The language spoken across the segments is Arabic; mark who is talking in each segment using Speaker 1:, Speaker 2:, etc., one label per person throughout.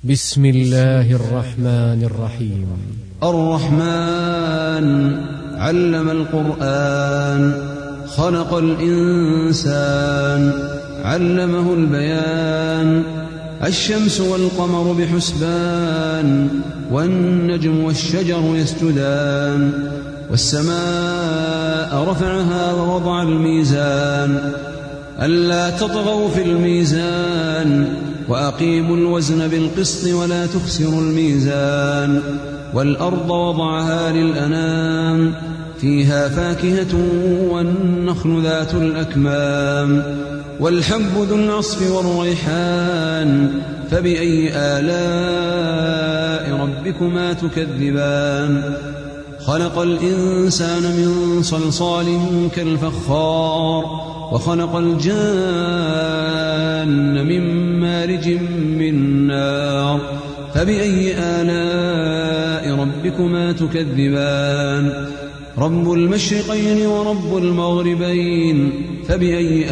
Speaker 1: بسم الله الرحمن الرحيم.
Speaker 2: الرحمن علم القرآن، خلق الإنسان، علمه البيان. الشمس والقمر بحسبان، والنجم والشجر يسجدان. والسماء رفعها ووضع الميزان، ألا تطغوا في الميزان، وأقيموا الوزن بالقسط ولا تخسروا الميزان. والأرض وضعها للأنام، فيها فاكهة والنخل ذات الأكمام، والحب ذو العصف والريحان. فبأي آلاء ربكما تكذبان؟ خلق الإنسان من صلصال كالفخار، وخلق الجان من مارج من نار. فبأي آلاء ربكما تكذبان؟ رب المشرقين ورب المغربين، فبأي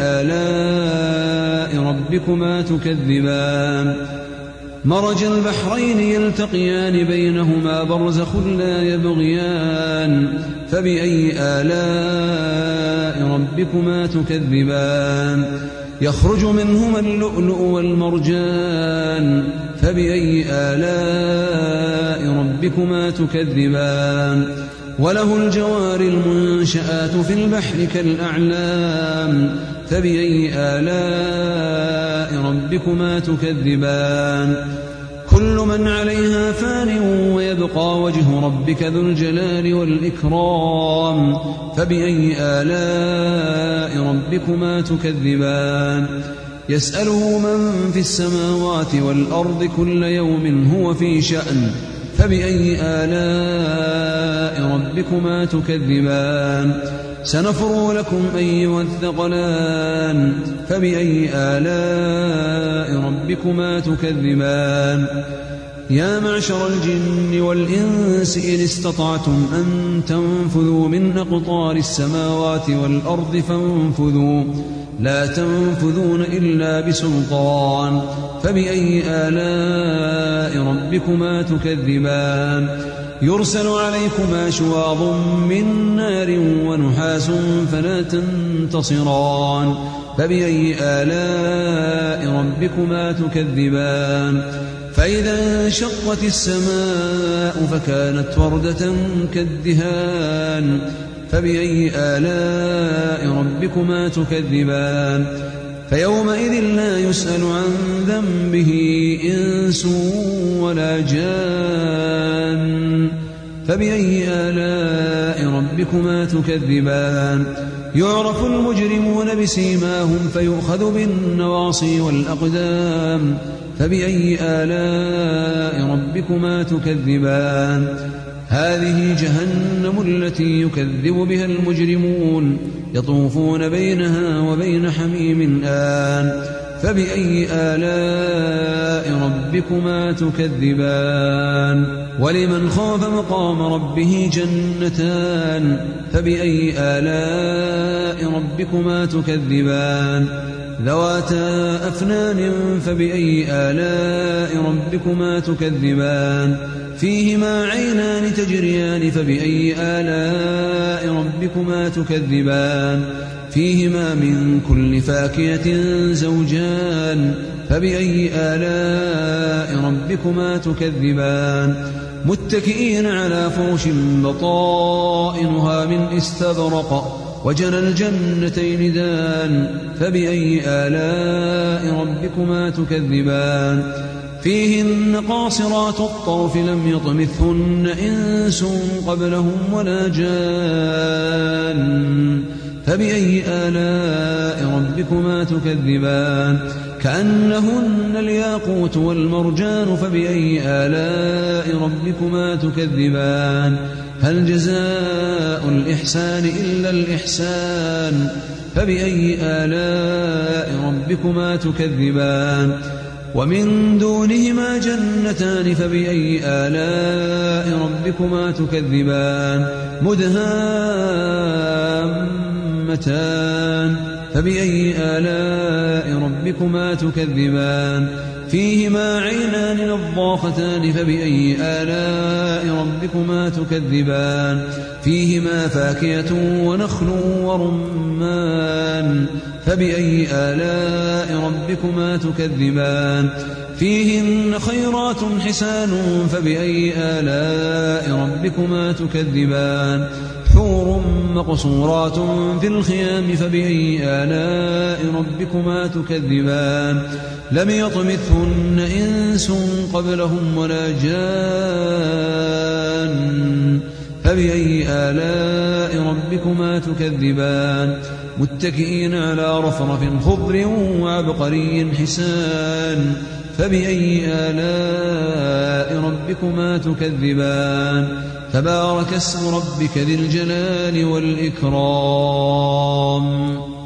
Speaker 2: آلاء ربكما تكذبان؟ مرج البحرين يلتقيان، بينهما برزخ لا يبغيان. فبأي آلاء ربكما تكذبان؟ يخرج منهما اللؤلؤ والمرجان. فبأي آلاء ربكما تكذبان؟ وله الجوار المنشآت في البحر كالأعلام. فبأي آلاء ربكما تكذبان؟ كل من عليها فان، ويبقى وجه ربك ذو الجلال والإكرام. فبأي آلاء ربكما تكذبان؟ يسأله من في السماوات والأرض، كل يوم هو في شأن. فبأي آلاء ربكما تكذبان؟ سنفرغ لكم أيها الثقلان. فبأي آلاء ربكما تكذبان؟ يا معشر الجن والإنس إن استطعتم أن تنفذوا من أقطار السماوات والأرض فانفذوا، لا تنفذون إلا بسلطان. فبأي آلاء ربكما تكذبان؟ يرسل عليكما شواظ من نار ونحاس فلا تنتصران. فبأي آلاء ربكما تكذبان؟ فإذا انشقت السماء فكانت وردة كالدهان. فبأي آلاء ربكما تكذبان؟ فيومئذ لا يسأل عن ذنبه إنس ولا جان. فبأي آلاء ربكما تكذبان؟ يعرف المجرمون بسيماهم، فيؤخذ بالنواصي والأقدام. فبأي آلاء ربكما تكذبان؟ هذه جهنم التي يكذب بها المجرمون، يطوفون بينها وبين حميم آن. فبأي آلاء ربكما تكذبان؟ ولمن خاف مقام ربه جنتان. فبأي آلاء ربكما تكذبان؟ ذواتا أفنان. فبأي آلاء ربكما تكذبان؟ فيهما عينان تجريان. فبأي آلاء ربكما تكذبان؟ فيهما من كل فاكهة زوجان. فبأي آلاء ربكما تكذبان؟ متكئين على فرش بطائنها من استبرق، وجنى الجنتين دان. فبأي آلاء ربكما تكذبان؟ فيهن قاصرات الطرف لم يطمثهن إنس قبلهم ولا جان. فبأي آلاء ربكما تكذبان؟ كأنهن الياقوت والمرجان. فبأي آلاء ربكما تكذبان؟ هل جزاء الإحسان إلا الإحسان؟ فبأي آلاء ربكما تكذبان؟ ومن دونهما جنتان. فبأي آلاء ربكما تكذبان؟ مدهامتان. فبأي آلاء ربكما تكذبان؟ فيهما عينان نضاختان فبأي آلاء ربكما تكذبان فيهما فاكهة ونخل ورمان فبأي آلاء ربكما تكذبان فيهن خيرات حسان فبأي آلاء ربكما تكذبان حور مقصورات في الخيام فبأي آلاء ربكما تكذبان لم يطمثهن إنس قبلهم ولا جان فبأي آلاء ربكما تكذبان متكئين على رفرف خضر وعبقري حسان فبأي آلاء ربكما تكذبان تبارك اسم ربك ذي الجلال والإكرام